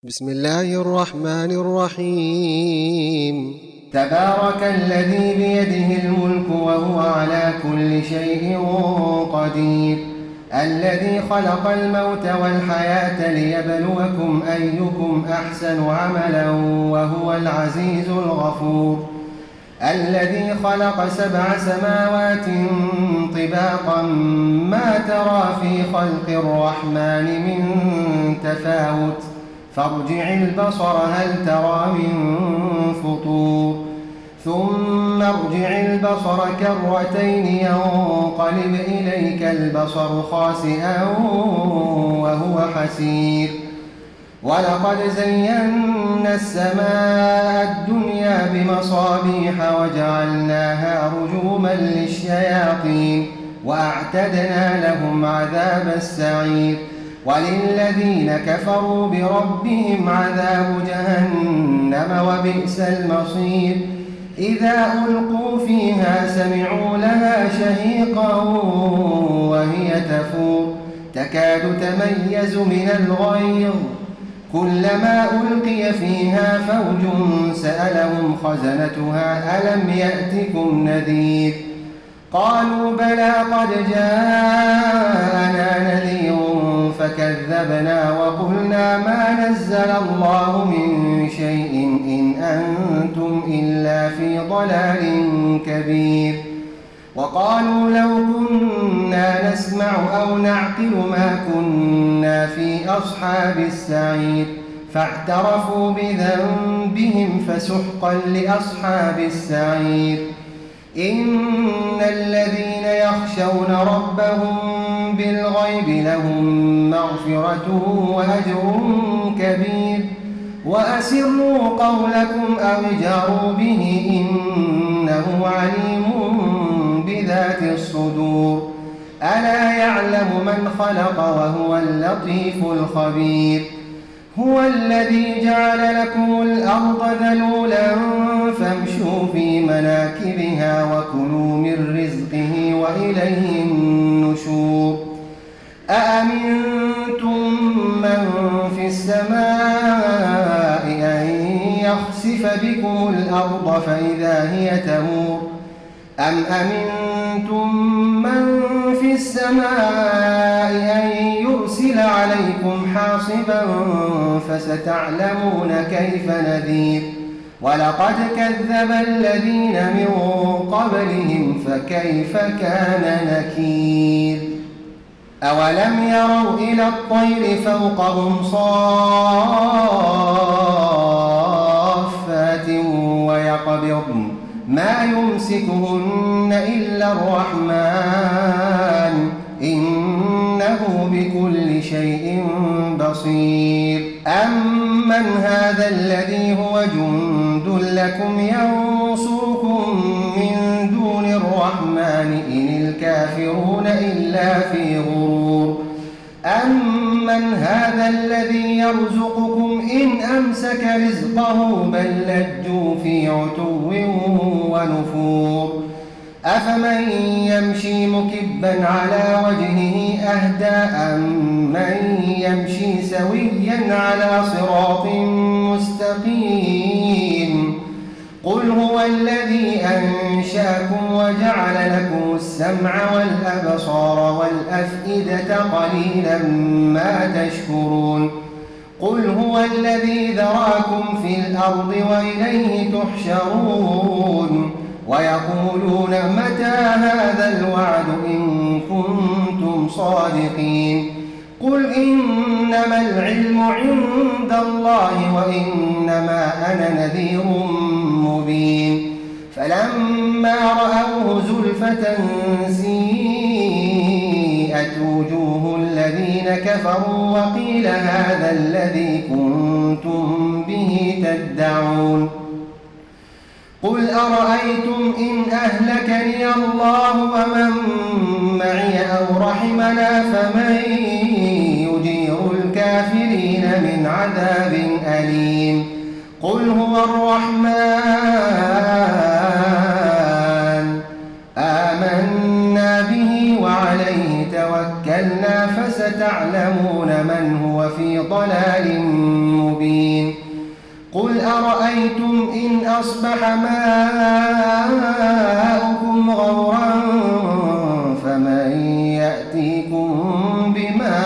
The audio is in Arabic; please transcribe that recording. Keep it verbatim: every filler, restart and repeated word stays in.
بسم الله الرحمن الرحيم. تبارك الذي بيده الملك وهو على كل شيء قدير، الذي خلق الموت والحياة ليبلوكم أيكم أحسن عملا وهو العزيز الغفور، الذي خلق سبع سماوات طباقا ما ترى في خلق الرحمن من تفاوت فارجع البصر هل ترى من فطور، ثم ارجع البصر كرتين ينقلب إليك البصر خاسئا وهو حسير، ولقد زينا السماء الدنيا بمصابيح وجعلناها رجوما للشياطين وأعتدنا لهم عذاب السعير، وللذين كفروا بربهم عذاب جهنم وبئس المصير، إذا ألقوا فيها سمعوا لها شهيقا وهي تفور تكاد تميز من الغيظ، كلما ألقي فيها فوج سألهم خزنتها ألم يأتكم نذير، قالوا بلى قد جاءنا نذير فكذبنا وقلنا ما نزل الله من شيء إن أنتم إلا في ضلال كبير، وقالوا لو كنا نسمع أو نعقل ما كنا في أصحاب السعير، فاعترفوا بذنبهم فسحقا لأصحاب السعير، إن الذين يخشون ربهم بالغيب لهم مغفرة وأجر كبير، وأسروا قولكم أو اجهروا به إنه عليم بذات الصدور، ألا يعلم من خلق وهو اللطيف الخبير، هو الذي جعل لكم الأرض ذلولا فامشوا في مناكبها وكلوا من رزقه وإليه النشور، أأمنتم من في السماء أن يخسف بكم الأرض فإذا هي تمور، أم أمنتم من في السماء أن يرسل عليكم حاصبا فستعلمون كيف نذير، ولقد كذب الذين من قبلهم فكيف كان نكير، أولم يروا إلى الطير فوقهم صافات ويقبضن ما يمسكهن إلا الرحمن إنه بكل شيء بصير، أمن هذا الذي هو جند لكم ينصركم من دون الرحمن إن الكافرون إلا في غرور، أمن هذا الذي يرزقكم إن أمسك رزقه بل لجوا في عتو ونفور، أفمن يمشي مكبا على وجهه أهدى أمن يمشي سويا على صراط مستقيم، قل هو الذي أنشأكم وجعل لكم السمع والأبصار والأفئدة قليلا ما تشكرون، قل هو الذي ذراكم في الأرض وإليه تحشرون، ويقولون متى هذا الوعد إن كنتم صادقين، قل إنما العلم عند الله وإنما أنا نذير مبين، فلما رأوه زلفة سيئت وجوه الذين كفروا وقيل هذا الذي كنتم به تدعون، قل أرأيتم إن أهلكني الله ومن معي أو رحمنا فمن يجير الكافرين من عذاب أليم، قل هو الرحمن آمنا به وعليه توكلنا فستعلمون من هو في ضلال مبين. أرأيتم إن أصبح ماؤكم غورا فمن يأتيكم بماء